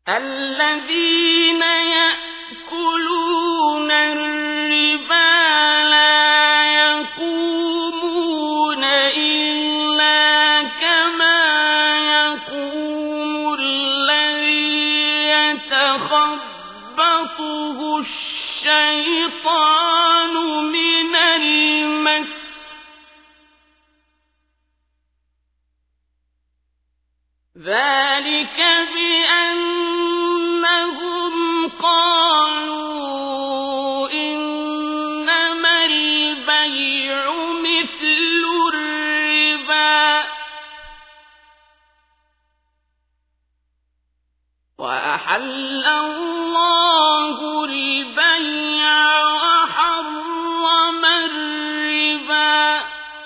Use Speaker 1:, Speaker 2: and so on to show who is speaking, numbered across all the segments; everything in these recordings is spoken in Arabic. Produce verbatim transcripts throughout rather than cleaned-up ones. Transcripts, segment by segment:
Speaker 1: الذين يأكلون الربا لا يقومون إلا كما يقوم الذي يتخبطه الشيطان من المس ذلك بأنهم قالوا إنما البيع مثل الربا وأحل الله البيع وحرم الربا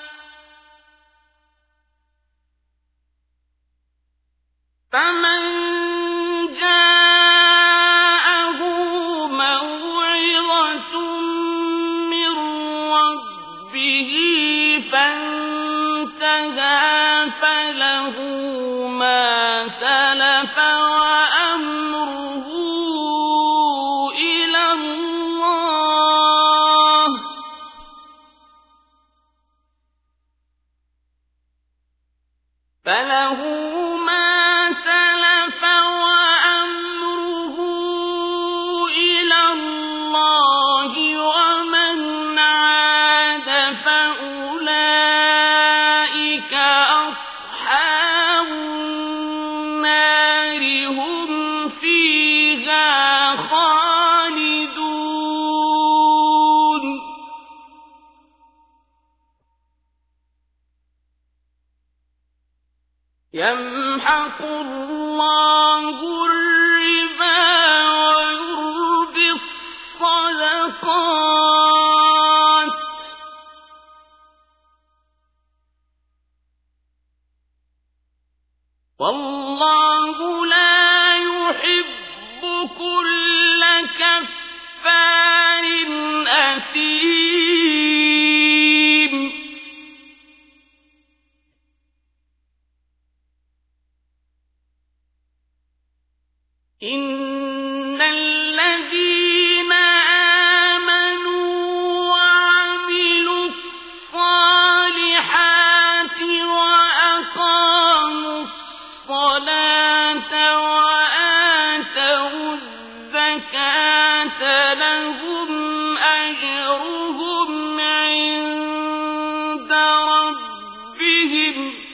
Speaker 1: فمن جاءه موعظة من ربه فانتهى فله ما سلف وأمره إلى الله فله يمحق الله الربا ويربي الصدقات والله لا يحب كل كفار أثيم إن الذين آمنوا وعملوا الصالحات وأقاموا الصلاة وآتوا الزكاة لهم أجرهم عند ربهم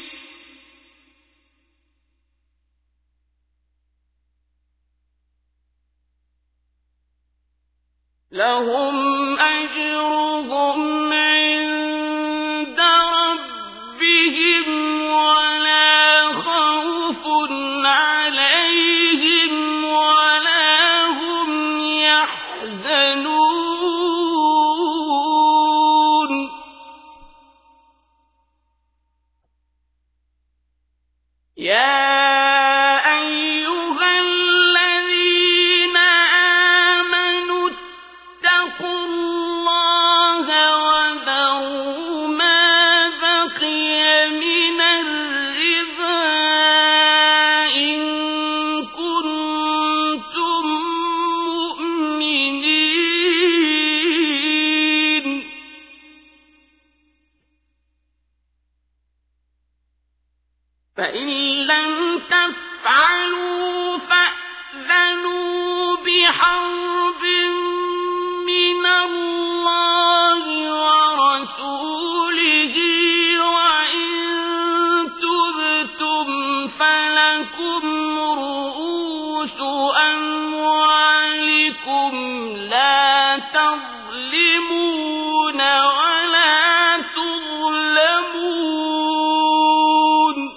Speaker 1: لهم أجرهم عند ربهم ولا خوف عليهم ولا هم يحزنون يا فإن لم تفعلوا فأذنوا بحرب من الله ورسوله وإن تبتم فلكم رؤوس أموالكم لا تظلمون ولا تظلمون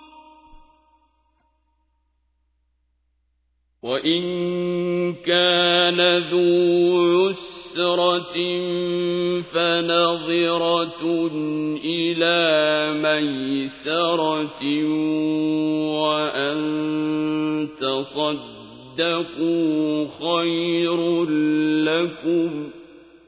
Speaker 1: وإن كان ذو عسرة فنظرة إلى ميسرة وأن تصدقوا خير لكم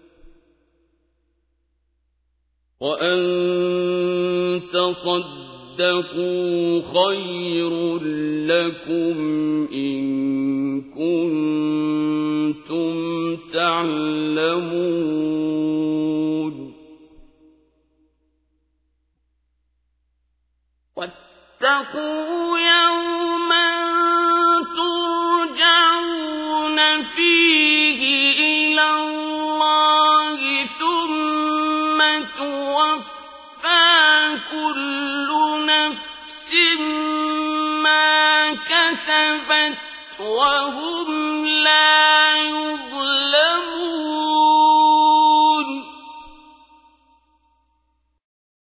Speaker 1: وأن تصدقوا واتقوا خير لكم إن كنتم تعلمون واتقوا يوما ترجعون فيه إلى الله ثم توفى كل نفس ما كسبت وهم لا يظلمون